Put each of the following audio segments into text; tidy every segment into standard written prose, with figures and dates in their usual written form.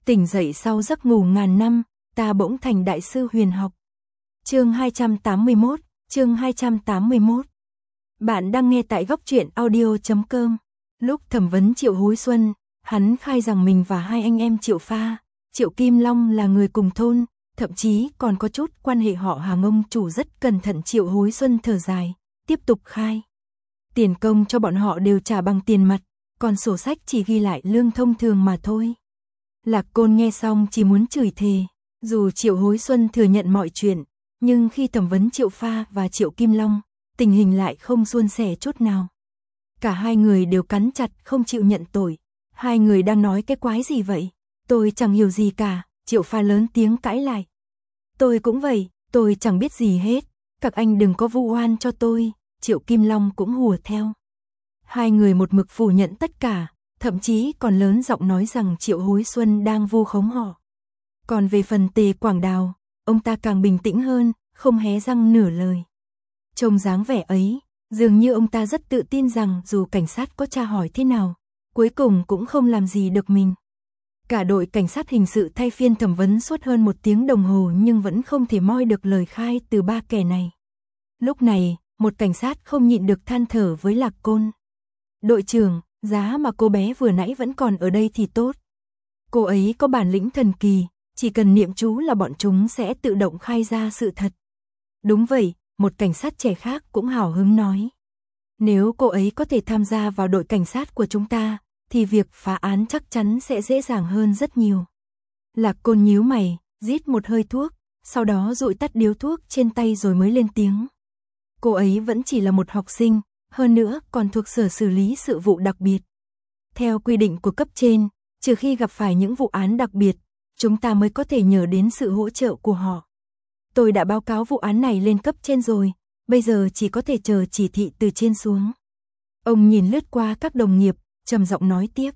Tỉnh dậy sau giấc ngủ ngàn năm, ta bỗng thành đại sư huyền học. Chương 281, chương 281. Bạn đang nghe tại góc truyện audio.com. Lúc thẩm vấn Triệu Hối Xuân, hắn khai rằng mình và hai anh em Triệu Pha, Triệu Kim Long là người cùng thôn, thậm chí còn có chút quan hệ họ Hàng. Ông chủ rất cẩn thận. Triệu Hối Xuân thở dài, tiếp tục khai. Tiền công cho bọn họ đều trả bằng tiền mặt, còn sổ sách chỉ ghi lại lương thông thường mà thôi. Lạc Côn nghe xong chỉ muốn chửi thề. Dù Triệu Hối Xuân thừa nhận mọi chuyện, nhưng khi thẩm vấn Triệu Pha và Triệu Kim Long, tình hình lại không suôn sẻ chút nào. Cả hai người đều cắn chặt không chịu nhận tội. Hai người đang nói cái quái gì vậy? Tôi chẳng hiểu gì cả. Triệu Pha lớn tiếng cãi lại. Tôi cũng vậy, tôi chẳng biết gì hết. Các anh đừng có vu oan cho tôi. Triệu Kim Long cũng hùa theo. Hai người một mực phủ nhận tất cả, thậm chí còn lớn giọng nói rằng Triệu Hối Xuân đang vu khống họ. Còn về phần Tề Quảng Đào, ông ta càng bình tĩnh hơn, không hé răng nửa lời. Trông dáng vẻ ấy, dường như ông ta rất tự tin rằng dù cảnh sát có tra hỏi thế nào, cuối cùng cũng không làm gì được mình. Cả đội cảnh sát hình sự thay phiên thẩm vấn suốt hơn 1 tiếng đồng hồ nhưng vẫn không thể moi được lời khai từ ba kẻ này. Lúc này, một cảnh sát không nhịn được than thở với Lạc Côn. Đội trưởng, giá mà cô bé vừa nãy vẫn còn ở đây thì tốt. Cô ấy có bản lĩnh thần kỳ, chỉ cần niệm chú là bọn chúng sẽ tự động khai ra sự thật. Đúng vậy, một cảnh sát trẻ khác cũng hào hứng nói. Nếu cô ấy có thể tham gia vào đội cảnh sát của chúng ta, thì việc phá án chắc chắn sẽ dễ dàng hơn rất nhiều. Lạc Côn nhíu mày, rít một hơi thuốc, sau đó dụi tắt điếu thuốc trên tay rồi mới lên tiếng. Cô ấy vẫn chỉ là một học sinh, hơn nữa còn thuộc sở xử lý sự vụ đặc biệt. Theo quy định của cấp trên, trừ khi gặp phải những vụ án đặc biệt, chúng ta mới có thể nhờ đến sự hỗ trợ của họ. Tôi đã báo cáo vụ án này lên cấp trên rồi, bây giờ chỉ có thể chờ chỉ thị từ trên xuống. Ông nhìn lướt qua các đồng nghiệp, trầm giọng nói tiếp.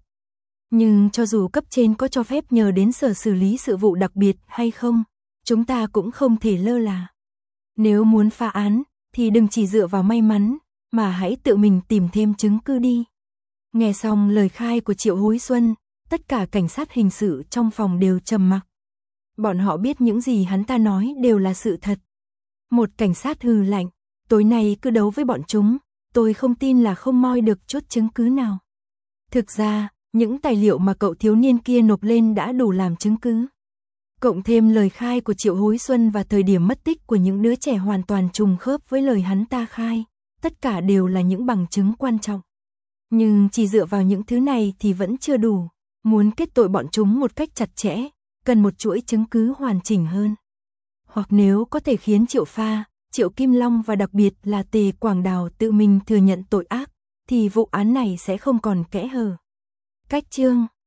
Nhưng cho dù cấp trên có cho phép nhờ đến sở xử lý sự vụ đặc biệt hay không, chúng ta cũng không thể lơ là. Nếu muốn phá án, thì đừng chỉ dựa vào may mắn, mà hãy tự mình tìm thêm chứng cứ đi. Nghe xong lời khai của Triệu Hối Xuân, tất cả cảnh sát hình sự trong phòng đều trầm mặc. Bọn họ biết những gì hắn ta nói đều là sự thật. Một cảnh sát hừ lạnh, tối nay cứ đấu với bọn chúng, tôi không tin là không moi được chút chứng cứ nào. Thực ra, những tài liệu mà cậu thiếu niên kia nộp lên đã đủ làm chứng cứ. Cộng thêm lời khai của Triệu Hối Xuân và thời điểm mất tích của những đứa trẻ hoàn toàn trùng khớp với lời hắn ta khai, tất cả đều là những bằng chứng quan trọng. Nhưng chỉ dựa vào những thứ này thì vẫn chưa đủ, muốn kết tội bọn chúng một cách chặt chẽ, cần một chuỗi chứng cứ hoàn chỉnh hơn. Hoặc nếu có thể khiến Triệu Pha, Triệu Kim Long và đặc biệt là Tề Quảng Đào tự mình thừa nhận tội ác, thì vụ án này sẽ không còn kẽ hở. Cách chương